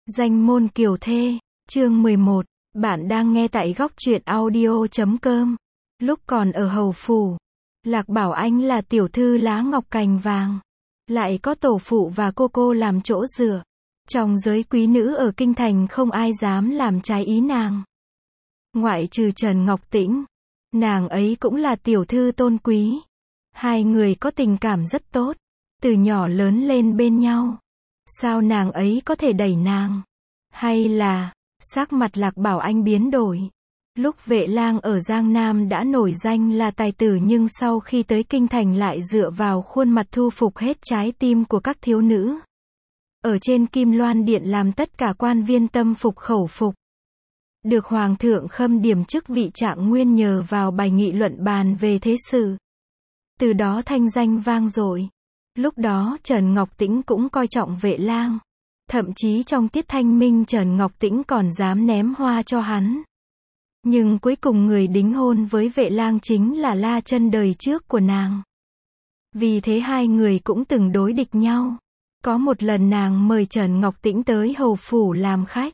Danh môn kiều thê, chương 11, bạn đang nghe tại góc truyện audio.com. Lúc còn ở hầu phủ, Lạc Bảo Anh là tiểu thư lá ngọc cành vàng, lại có tổ phụ và cô làm chỗ dựa. Trong giới quý nữ ở kinh thành không ai dám làm trái ý nàng. Ngoại trừ Trần Ngọc Tĩnh, nàng ấy cũng là tiểu thư tôn quý. Hai người có tình cảm rất tốt, từ nhỏ lớn lên bên nhau. Sao nàng ấy có thể đẩy nàng? Hay là, sắc mặt Lạc Bảo Anh biến đổi. Lúc Vệ Lang ở Giang Nam đã nổi danh là tài tử nhưng sau khi tới kinh thành lại dựa vào khuôn mặt thu phục hết trái tim của các thiếu nữ. Ở trên Kim Loan Điện làm tất cả quan viên tâm phục khẩu phục. Được Hoàng thượng khâm điểm chức vị Trạng Nguyên nhờ vào bài nghị luận bàn về thế sự. Từ đó thanh danh vang dội. Lúc đó Trần Ngọc Tĩnh cũng coi trọng Vệ Lang. Thậm chí trong tiết thanh minh Trần Ngọc Tĩnh còn dám ném hoa cho hắn. Nhưng cuối cùng người đính hôn với Vệ Lang chính là La Chân đời trước của nàng. Vì thế hai người cũng từng đối địch nhau. Có một lần nàng mời Trần Ngọc Tĩnh tới hầu phủ làm khách.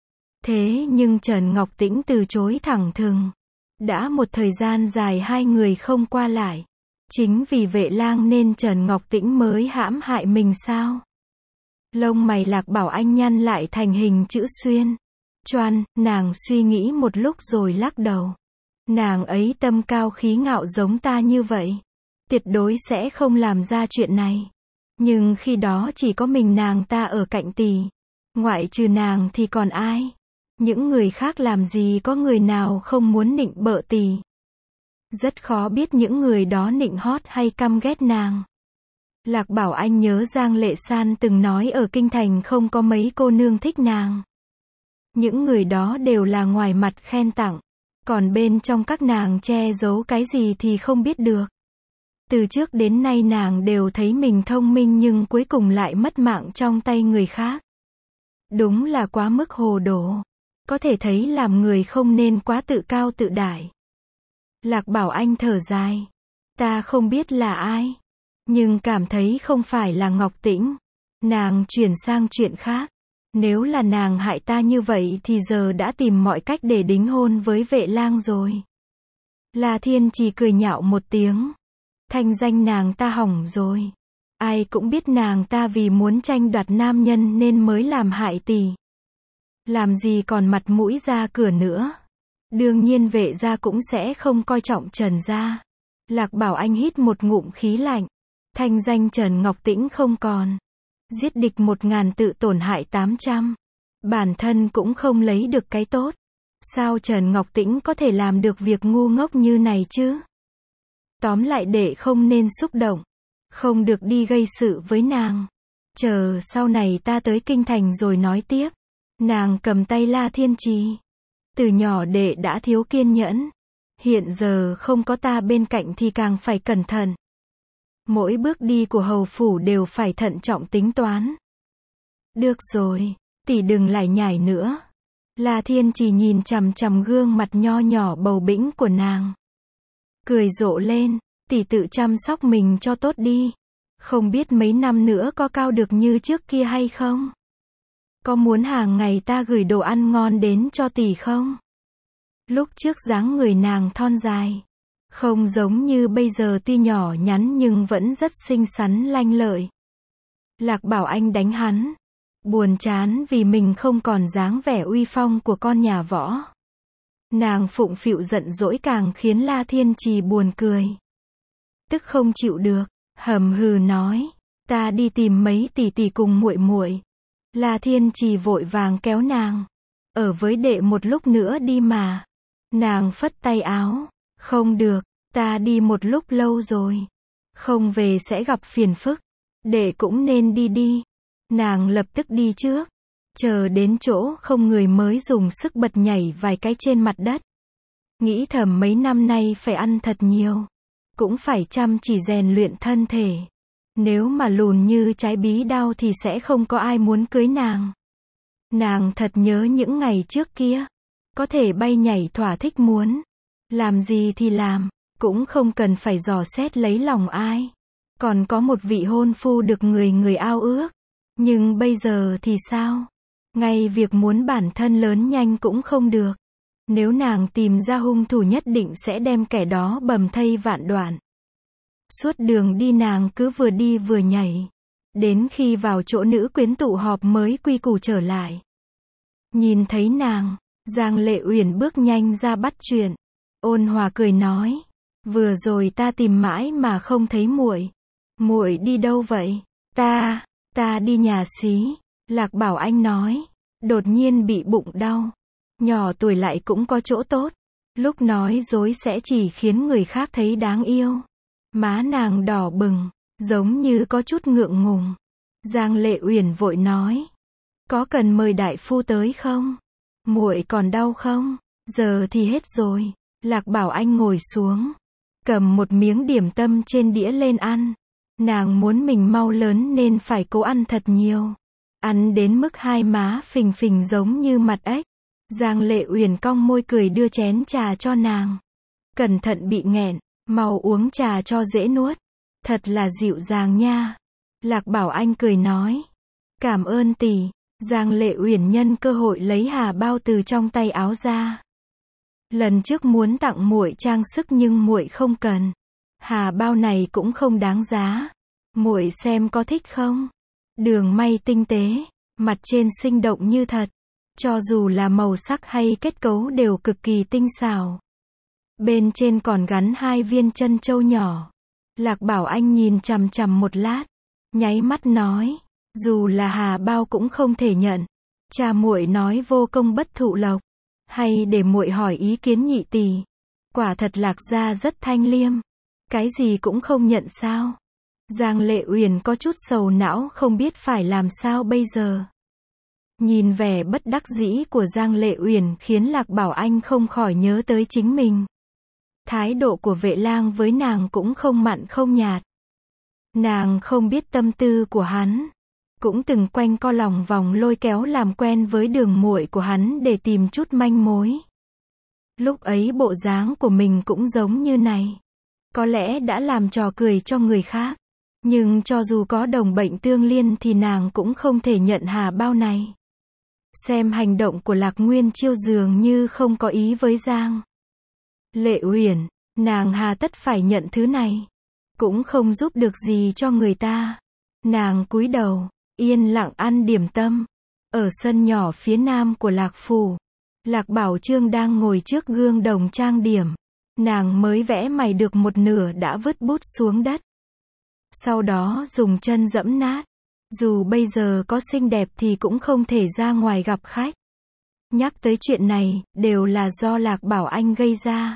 Thế nhưng Trần Ngọc Tĩnh từ chối thẳng thừng. Đã một thời gian dài hai người không qua lại. Chính vì Vệ Lang nên Trần Ngọc Tĩnh mới hãm hại mình sao? Lông mày Lạc Bảo Anh nhăn lại thành hình chữ xuyên. Choan, nàng suy nghĩ một lúc rồi lắc đầu. Nàng ấy tâm cao khí ngạo giống ta như vậy. Tuyệt đối sẽ không làm ra chuyện này. Nhưng khi đó chỉ có mình nàng ta ở cạnh tỷ. Ngoại trừ nàng thì còn ai? Những người khác làm gì có người nào không muốn nịnh bợ tỷ. Rất khó biết những người đó nịnh hót hay căm ghét nàng. Lạc Bảo Anh nhớ Giang Lệ San từng nói ở kinh thành không có mấy cô nương thích nàng. Những người đó đều là ngoài mặt khen tặng. Còn bên trong các nàng che giấu cái gì thì không biết được. Từ trước đến nay nàng đều thấy mình thông minh nhưng cuối cùng lại mất mạng trong tay người khác. Đúng là quá mức hồ đồ. Có thể thấy làm người không nên quá tự cao tự đại. Lạc Bảo Anh thở dài. Ta không biết là ai. Nhưng cảm thấy không phải là Ngọc Tĩnh. Nàng chuyển sang chuyện khác. Nếu là nàng hại ta như vậy thì giờ đã tìm mọi cách để đính hôn với Vệ Lang rồi. La Thiên Trì cười nhạo một tiếng. Thanh danh nàng ta hỏng rồi. Ai cũng biết nàng ta vì muốn tranh đoạt nam nhân nên mới làm hại tỷ. Làm gì còn mặt mũi ra cửa nữa. Đương nhiên Vệ gia cũng sẽ không coi trọng Trần gia. Lạc Bảo Anh hít một ngụm khí lạnh. Thanh danh Trần Ngọc Tĩnh không còn. Giết địch 1000 tự tổn hại 800. Bản thân cũng không lấy được cái tốt. Sao Trần Ngọc Tĩnh có thể làm được việc ngu ngốc như này chứ? Tóm lại đệ không nên xúc động. Không được đi gây sự với nàng. Chờ sau này ta tới kinh thành rồi nói tiếp. Nàng cầm tay La Thiên Trì. Từ nhỏ đệ đã thiếu kiên nhẫn. Hiện giờ không có ta bên cạnh thì càng phải cẩn thận. Mỗi bước đi của hầu phủ đều phải thận trọng tính toán. Được rồi, tỷ đừng lải nhải nữa. La Thiên Trì nhìn chằm chằm gương mặt nho nhỏ bầu bĩnh của nàng. Cười rộ lên, tỷ tự chăm sóc mình cho tốt đi. Không biết mấy năm nữa có cao được như trước kia hay không? Có muốn hàng ngày ta gửi đồ ăn ngon đến cho tỷ không? Lúc trước dáng người nàng thon dài. Không giống như bây giờ tuy nhỏ nhắn nhưng vẫn rất xinh xắn lanh lợi. Lạc Bảo Anh đánh hắn. Buồn chán vì mình không còn dáng vẻ uy phong của con nhà võ. Nàng phụng phịu giận dỗi càng khiến La Thiên Trì buồn cười. Tức không chịu được, hầm hừ nói. Ta đi tìm mấy tỷ tỷ cùng muội muội. La Thiên Trì vội vàng kéo nàng. Ở với đệ một lúc nữa đi mà. Nàng phất tay áo. Không được, ta đi một lúc lâu rồi. Không về sẽ gặp phiền phức. Đệ cũng nên đi đi. Nàng lập tức đi trước. Chờ đến chỗ không người mới dùng sức bật nhảy vài cái trên mặt đất. Nghĩ thầm mấy năm nay phải ăn thật nhiều. Cũng phải chăm chỉ rèn luyện thân thể. Nếu mà lùn như trái bí đao thì sẽ không có ai muốn cưới nàng. Nàng thật nhớ những ngày trước kia. Có thể bay nhảy thỏa thích muốn. Làm gì thì làm. Cũng không cần phải dò xét lấy lòng ai. Còn có một vị hôn phu được người ao ước. Nhưng bây giờ thì sao? Ngay việc muốn bản thân lớn nhanh cũng không được. Nếu nàng tìm ra hung thủ nhất định sẽ đem kẻ đó bầm thây vạn đoạn. Suốt đường đi nàng cứ vừa đi vừa nhảy. Đến khi vào chỗ nữ quyến tụ họp mới quy củ trở lại. Nhìn thấy nàng, Giang Lệ Uyển bước nhanh ra bắt chuyện. Ôn hòa cười nói, vừa rồi ta tìm mãi mà không thấy muội. Muội đi đâu vậy? Ta đi nhà xí. Lạc Bảo Anh nói, đột nhiên bị bụng đau. Nhỏ tuổi lại cũng có chỗ tốt. Lúc nói dối sẽ chỉ khiến người khác thấy đáng yêu. Má nàng đỏ bừng, giống như có chút ngượng ngùng. Giang Lệ Uyển vội nói, có cần mời đại phu tới không? Muội còn đau không? Giờ thì hết rồi. Lạc Bảo Anh ngồi xuống, cầm một miếng điểm tâm trên đĩa lên ăn. Nàng muốn mình mau lớn nên phải cố ăn thật nhiều. Ăn đến mức hai má phình phình giống như mặt ếch. Giang Lệ Uyển cong môi cười đưa chén trà cho nàng. Cẩn thận bị nghẹn, mau uống trà cho dễ nuốt. Thật là dịu dàng nha. Lạc Bảo Anh cười nói, cảm ơn tỷ. Giang Lệ Uyển nhân cơ hội lấy hà bao từ trong tay áo ra. Lần trước muốn tặng muội trang sức nhưng muội không cần. Hà bao này cũng không đáng giá. Muội xem có thích không? Đường may tinh tế, mặt trên sinh động như thật. Cho dù là màu sắc hay kết cấu đều cực kỳ tinh xảo. Bên trên còn gắn 2 viên chân châu nhỏ. Lạc Bảo Anh nhìn chằm chằm một lát, nháy mắt nói, dù là hà bao cũng không thể nhận. Cha muội nói vô công bất thụ lộc. Hay để muội hỏi ý kiến nhị tỷ. Quả thật Lạc gia rất thanh liêm. Cái gì cũng không nhận sao? Giang Lệ Uyển có chút sầu não không biết phải làm sao bây giờ. Nhìn vẻ bất đắc dĩ của Giang Lệ Uyển khiến Lạc Bảo Anh không khỏi nhớ tới chính mình. Thái độ của Vệ Lang với nàng cũng không mặn không nhạt. Nàng không biết tâm tư của hắn. Cũng từng quanh co lòng vòng lôi kéo làm quen với đường muội của hắn để tìm chút manh mối. Lúc ấy bộ dáng của mình cũng giống như này. Có lẽ đã làm trò cười cho người khác. Nhưng cho dù có đồng bệnh tương liên thì nàng cũng không thể nhận hà bao này. Xem hành động của Lạc Nguyên Chiêu dường như không có ý với Giang Lệ Uyển, nàng hà tất phải nhận thứ này. Cũng không giúp được gì cho người ta. Nàng cúi đầu, yên lặng ăn điểm tâm. Ở sân nhỏ phía nam của Lạc Phủ, Lạc Bảo Trương đang ngồi trước gương đồng trang điểm. Nàng mới vẽ mày được một nửa đã vứt bút xuống đất. Sau đó dùng chân dẫm nát. Dù bây giờ có xinh đẹp thì cũng không thể ra ngoài gặp khách. Nhắc tới chuyện này, đều là do Lạc Bảo Anh gây ra.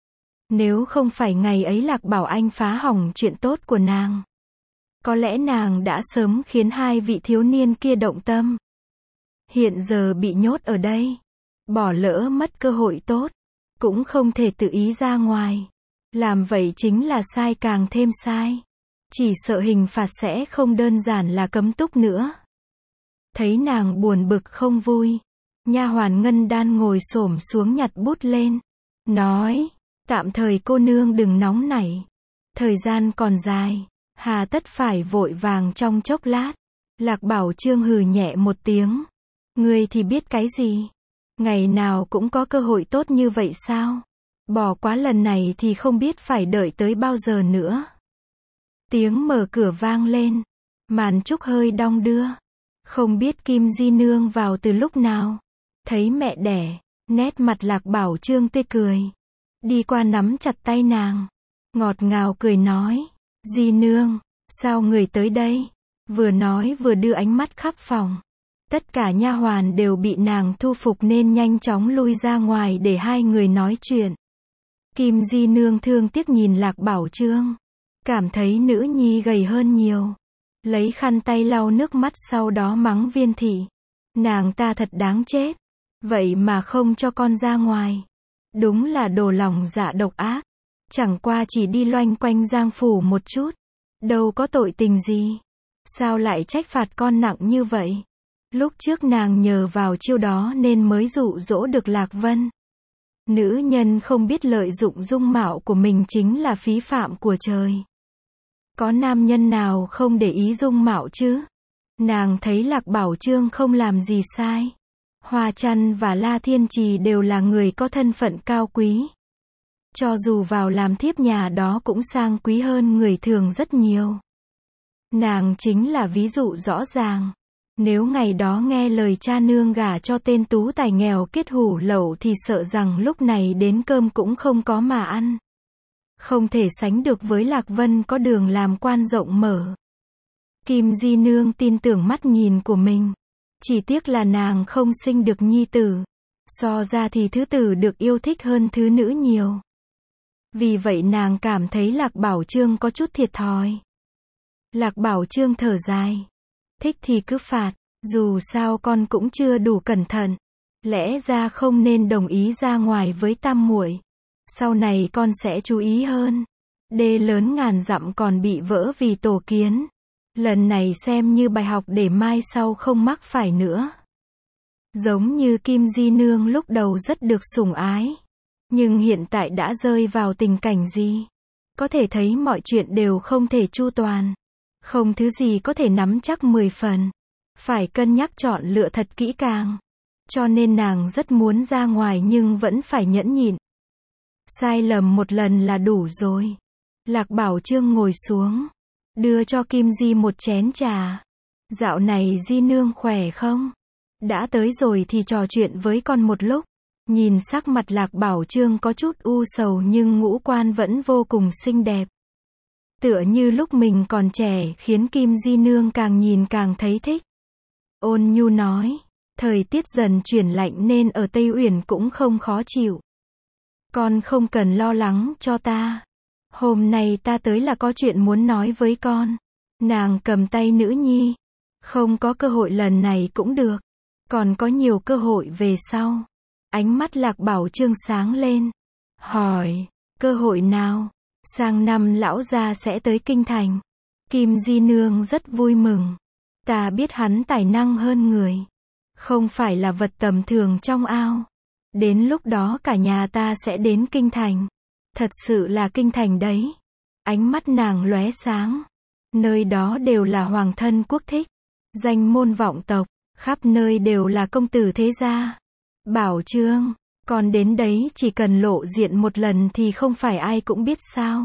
Nếu không phải ngày ấy Lạc Bảo Anh phá hỏng chuyện tốt của nàng, có lẽ nàng đã sớm khiến 2 vị thiếu niên kia động tâm. Hiện giờ bị nhốt ở đây, bỏ lỡ mất cơ hội tốt, cũng không thể tự ý ra ngoài. Làm vậy chính là sai càng thêm sai. Chỉ sợ hình phạt sẽ không đơn giản là cấm túc nữa. Thấy nàng buồn bực không vui, nha hoàn Ngân Đan ngồi xổm xuống nhặt bút lên, nói, tạm thời cô nương đừng nóng nảy. Thời gian còn dài, hà tất phải vội vàng trong chốc lát. Lạc Bảo Trương hừ nhẹ một tiếng. Ngươi thì biết cái gì? Ngày nào cũng có cơ hội tốt như vậy sao? Bỏ quá lần này thì không biết phải đợi tới bao giờ nữa. Tiếng mở cửa vang lên. Màn trúc hơi đong đưa. Không biết Kim Di Nương vào từ lúc nào. Thấy mẹ đẻ, nét mặt Lạc Bảo Trương tươi cười. Đi qua nắm chặt tay nàng. Ngọt ngào cười nói. Di Nương, sao người tới đây? Vừa nói vừa đưa ánh mắt khắp phòng. Tất cả nha hoàn đều bị nàng thu phục nên nhanh chóng lui ra ngoài để 2 người nói chuyện. Kim Di Nương thương tiếc nhìn Lạc Bảo Trương. Cảm thấy nữ nhi gầy hơn nhiều. Lấy khăn tay lau nước mắt sau đó mắng Viên thị. Nàng ta thật đáng chết. Vậy mà không cho con ra ngoài. Đúng là đồ lòng dạ độc ác. Chẳng qua chỉ đi loanh quanh Giang Phủ một chút. Đâu có tội tình gì. Sao lại trách phạt con nặng như vậy? Lúc trước nàng nhờ vào chiêu đó nên mới dụ dỗ được Lạc Vân. Nữ nhân không biết lợi dụng dung mạo của mình chính là phí phạm của trời. Có nam nhân nào không để ý dung mạo chứ? Nàng thấy Lạc Bảo Trương không làm gì sai. Hoa Chăn và La Thiên Trì đều là người có thân phận cao quý. Cho dù vào làm thiếp nhà đó cũng sang quý hơn người thường rất nhiều. Nàng chính là ví dụ rõ ràng. Nếu ngày đó nghe lời cha nương gả cho tên tú tài nghèo kết hủ lậu thì sợ rằng lúc này đến cơm cũng không có mà ăn. Không thể sánh được với Lạc Vân có đường làm quan rộng mở. Kim Di Nương tin tưởng mắt nhìn của mình. Chỉ tiếc là nàng không sinh được nhi tử. So ra thì thứ tử được yêu thích hơn thứ nữ nhiều. Vì vậy nàng cảm thấy Lạc Bảo Trương có chút thiệt thòi. Lạc Bảo Trương thở dài. Thích thì cứ phạt, dù sao con cũng chưa đủ cẩn thận. Lẽ ra không nên đồng ý ra ngoài với tam muội. Sau này con sẽ chú ý hơn. Đê lớn ngàn dặm còn bị vỡ vì tổ kiến. Lần này xem như bài học để mai sau không mắc phải nữa. Giống như Kim Di Nương lúc đầu rất được sủng ái. Nhưng hiện tại đã rơi vào tình cảnh gì? Có thể thấy mọi chuyện đều không thể chu toàn. Không thứ gì có thể nắm chắc 10 phần. Phải cân nhắc chọn lựa thật kỹ càng. Cho nên nàng rất muốn ra ngoài nhưng vẫn phải nhẫn nhịn. Sai lầm một lần là đủ rồi. Lạc Bảo Trương ngồi xuống. Đưa cho Kim Di một chén trà. Dạo này Di Nương khỏe không? Đã tới rồi thì trò chuyện với con một lúc. Nhìn sắc mặt Lạc Bảo Trương có chút u sầu nhưng ngũ quan vẫn vô cùng xinh đẹp. Tựa như lúc mình còn trẻ khiến Kim Di Nương càng nhìn càng thấy thích. Ôn nhu nói, thời tiết dần chuyển lạnh nên ở Tây Uyển cũng không khó chịu. Con không cần lo lắng cho ta. Hôm nay ta tới là có chuyện muốn nói với con. Nàng cầm tay nữ nhi. Không có cơ hội lần này cũng được. Còn có nhiều cơ hội về sau. Ánh mắt Lạc Bảo Trương sáng lên. Hỏi, cơ hội nào? Sang năm lão gia sẽ tới kinh thành. Kim Di Nương rất vui mừng. Ta biết hắn tài năng hơn người. Không phải là vật tầm thường trong ao. Đến lúc đó cả nhà ta sẽ đến kinh thành. Thật sự là kinh thành đấy. Ánh mắt nàng lóe sáng. Nơi đó đều là hoàng thân quốc thích. Danh môn vọng tộc. Khắp nơi đều là công tử thế gia. Bảo Trương, con đến đấy chỉ cần lộ diện một lần thì không phải ai cũng biết sao.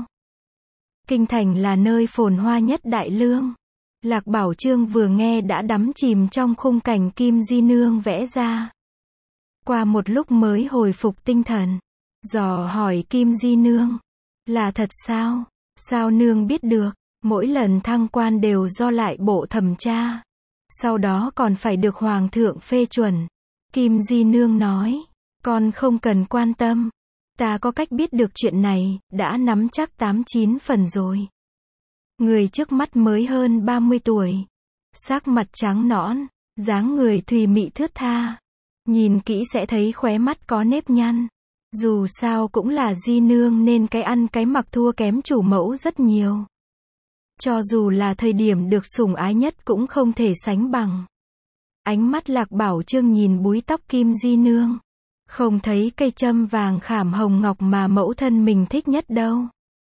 Kinh thành là nơi phồn hoa nhất Đại Lương. Lạc Bảo Trương vừa nghe đã đắm chìm trong khung cảnh Kim Di Nương vẽ ra. Qua một lúc mới hồi phục tinh thần. Dò hỏi Kim Di Nương. Là thật sao? Sao nương biết được? Mỗi lần thăng quan đều do lại bộ thẩm tra. Sau đó còn phải được hoàng thượng phê chuẩn. Kim Di Nương nói. Con không cần quan tâm. Ta có cách biết được chuyện này, đã nắm chắc 8-9 phần rồi. Người trước mắt mới hơn 30 tuổi. Sắc mặt trắng nõn, dáng người thùy mị thướt tha. Nhìn kỹ sẽ thấy khóe mắt có nếp nhăn. Dù sao cũng là Di Nương nên cái ăn cái mặc thua kém chủ mẫu rất nhiều. Cho dù là thời điểm được sủng ái nhất cũng không thể sánh bằng. Ánh mắt Lạc Bảo Trương nhìn búi tóc Kim Di Nương. Không thấy cây châm vàng khảm hồng ngọc mà mẫu thân mình thích nhất đâu.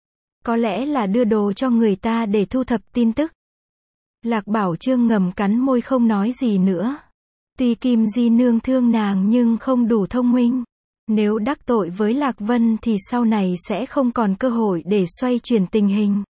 Có lẽ là đưa đồ cho người ta để thu thập tin tức. Lạc Bảo Trương ngầm cắn môi không nói gì nữa. Tuy Kim Di Nương thương nàng nhưng không đủ thông minh. Nếu đắc tội với Lạc Vân thì sau này sẽ không còn cơ hội để xoay chuyển tình hình.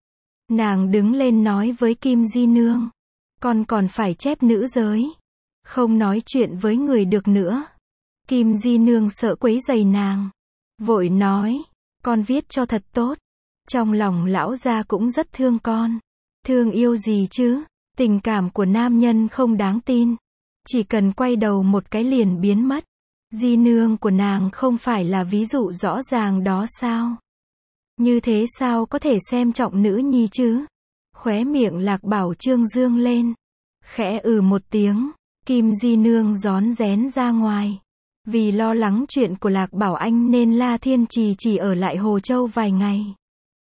Nàng đứng lên nói với Kim Di Nương. Con còn phải chép nữ giới. Không nói chuyện với người được nữa. Kim Di Nương sợ quấy rầy nàng. Vội nói. Con viết cho thật tốt. Trong lòng lão gia cũng rất thương con. Thương yêu gì chứ? Tình cảm của nam nhân không đáng tin. Chỉ cần quay đầu một cái liền biến mất. Di Nương của nàng không phải là ví dụ rõ ràng đó sao? Như thế sao có thể xem trọng nữ nhi chứ? Khóe miệng Lạc Bảo Trương dương lên. Khẽ một tiếng. Kim Di Nương rón rén ra ngoài. Vì lo lắng chuyện của Lạc Bảo Anh nên La Thiên Trì chỉ ở lại Hồ Châu vài ngày.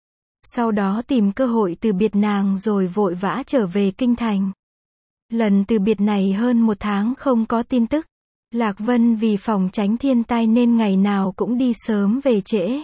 Sau đó tìm cơ hội từ biệt nàng rồi vội vã trở về kinh thành. Lần từ biệt này hơn 1 tháng không có tin tức. Lạc Vân vì phòng tránh thiên tai nên ngày nào cũng đi sớm về trễ.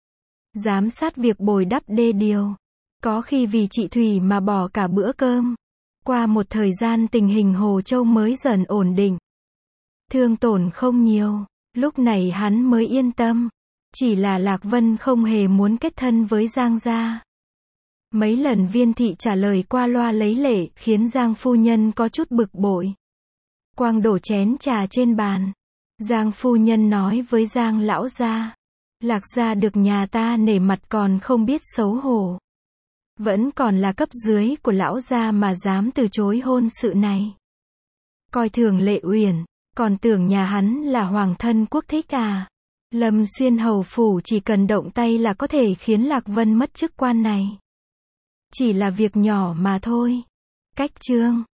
Giám sát việc bồi đắp đê điều. Có khi vì chị Thủy mà bỏ cả bữa cơm. Qua một thời gian tình hình Hồ Châu mới dần ổn định. Thương tổn không nhiều, lúc này hắn mới yên tâm. Chỉ là Lạc Vân không hề muốn kết thân với Giang gia. Mấy lần Viên thị trả lời qua loa lấy lệ, khiến Giang phu nhân có chút bực bội. Quang đổ chén trà trên bàn. Giang phu nhân nói với Giang lão gia. Lạc gia được nhà ta nể mặt còn không biết xấu hổ. Vẫn còn là cấp dưới của lão gia mà dám từ chối hôn sự này. Coi thường Lệ Uyển, còn tưởng nhà hắn là hoàng thân quốc thích à. Lâm Xuyên hầu phủ chỉ cần động tay là có thể khiến Lạc Vân mất chức quan này. Chỉ là việc nhỏ mà thôi. Cách chương